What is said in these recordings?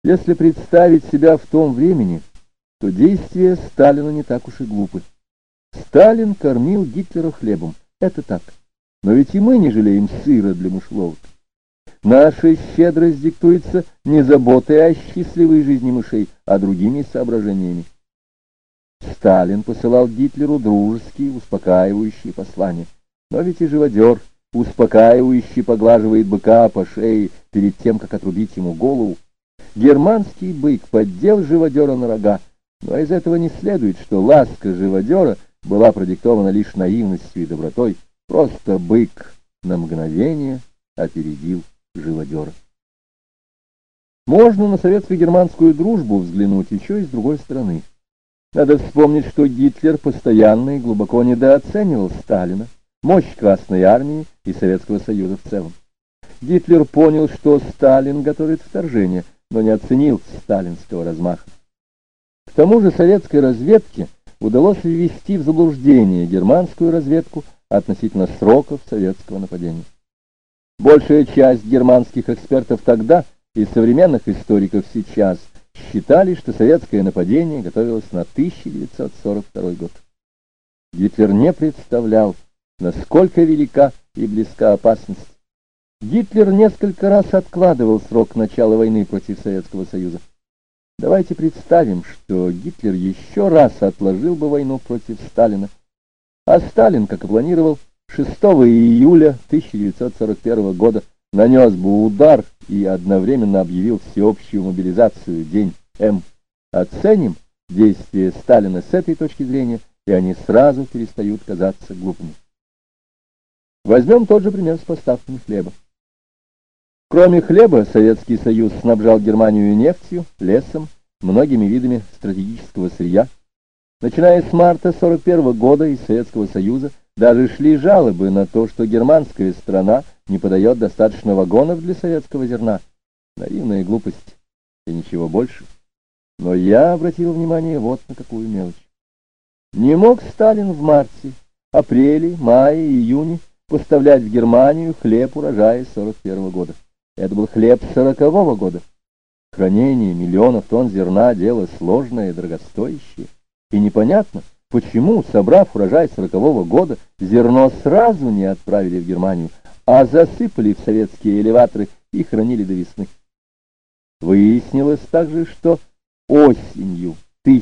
Если представить себя в том времени, то действия Сталина не так уж и глупы. Сталин кормил Гитлера хлебом, это так. Но ведь и мы не жалеем сыра для мышеловок. Наша щедрость диктуется не заботой о счастливой жизни мышей, а другими соображениями. Сталин посылал Гитлеру дружеские, успокаивающие послания. Но ведь и живодер, успокаивающе поглаживает быка по шее перед тем, как отрубить ему голову. Германский бык поддел живодера на рога, но из этого не следует, что ласка живодера была продиктована лишь наивностью и добротой. Просто бык на мгновение опередил живодера. Можно на советско-германскую дружбу взглянуть еще и с другой стороны. Надо вспомнить, что Гитлер постоянно и глубоко недооценивал Сталина, мощь Красной Армии и Советского Союза в целом. Гитлер понял, что Сталин готовит вторжение, но не оценил сталинского размаха. К тому же советской разведке удалось ввести в заблуждение германскую разведку относительно сроков советского нападения. Большая часть германских экспертов тогда и современных историков сейчас считали, что советское нападение готовилось на 1942 год. Гитлер не представлял, насколько велика и близка опасность. Гитлер несколько раз откладывал срок начала войны против Советского Союза. Давайте представим, что Гитлер еще раз отложил бы войну против Сталина, а Сталин, как и планировал, 6 июля 1941 года нанес бы удар и одновременно объявил всеобщую мобилизацию, день М. Оценим действия Сталина с этой точки зрения, и они сразу перестают казаться глупыми. Возьмем тот же пример с поставками хлеба. Кроме хлеба, Советский Союз снабжал Германию нефтью, лесом, многими видами стратегического сырья. Начиная с марта 1941 года из Советского Союза даже шли жалобы на то, что германская страна не подает достаточно вагонов для советского зерна. Наивная глупость и ничего больше. Но я обратил внимание вот на какую мелочь. Не мог Сталин в марте, апреле, мае, июне поставлять в Германию хлеб урожая 1941 года. Это был хлеб 1940 года. Хранение миллионов тонн зерна — дело сложное и дорогостоящее. И непонятно, почему, собрав урожай 1940 года, зерно сразу не отправили в Германию, а засыпали в советские элеваторы и хранили до весны. Выяснилось также, что осенью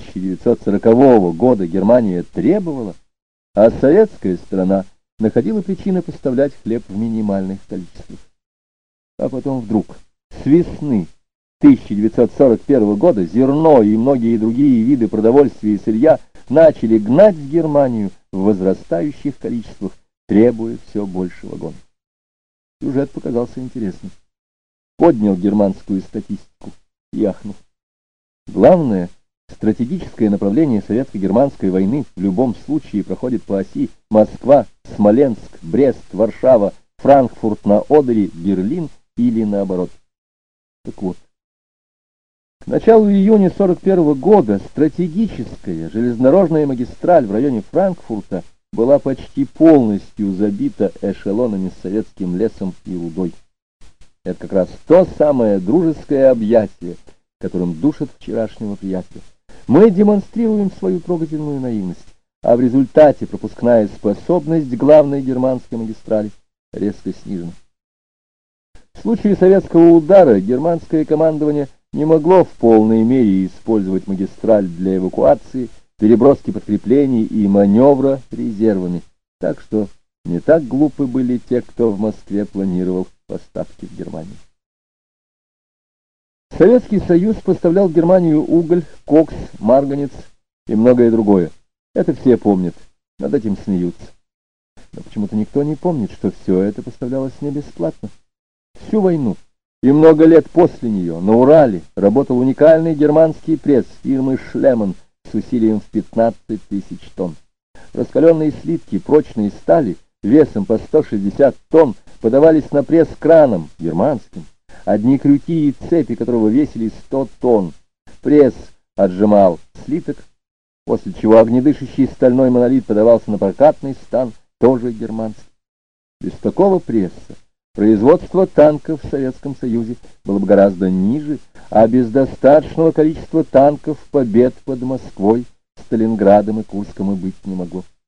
1940 года Германия требовала, а советская страна находила причины поставлять хлеб в минимальных количествах. А потом вдруг, с весны 1941 года, зерно и многие другие виды продовольствия и сырья начали гнать в Германию в возрастающих количествах, требуя все больше вагонов. Сюжет показался интересным. Поднял германскую статистику и ахнул. Главное, стратегическое направление советско-германской войны в любом случае проходит по оси Москва, Смоленск, Брест, Варшава, Франкфурт на Одере, Берлин или наоборот. Так вот, к началу июня 1941 года стратегическая железнодорожная магистраль в районе Франкфурта была почти полностью забита эшелонами с советским лесом и рудой. Это как раз то самое дружеское объятие, которым душат вчерашнего приятеля. Мы демонстрируем свою трогательную наивность, а в результате пропускная способность главной германской магистрали резко снижена. В случае советского удара германское командование не могло в полной мере использовать магистраль для эвакуации, переброски подкреплений и маневра резервами, так что не так глупы были те, кто в Москве планировал поставки в Германию. Советский Союз поставлял в Германию уголь, кокс, марганец и многое другое. Это все помнят, над этим смеются. Но почему-то никто не помнит, что все это поставлялось не бесплатно. Всю войну и много лет после нее на Урале работал уникальный германский пресс фирмы «Шлеман» с усилием в 15 тысяч тонн. Раскаленные слитки прочной стали весом по 160 тонн подавались на пресс краном германским, одни крюки и цепи которого весили 100 тонн. Пресс отжимал слиток, после чего огнедышащий стальной монолит подавался на прокатный стан, тоже германский. Без такого пресса производство танков в Советском Союзе было бы гораздо ниже, а без достаточного количества танков побед под Москвой, Сталинградом и Курском и быть не могло.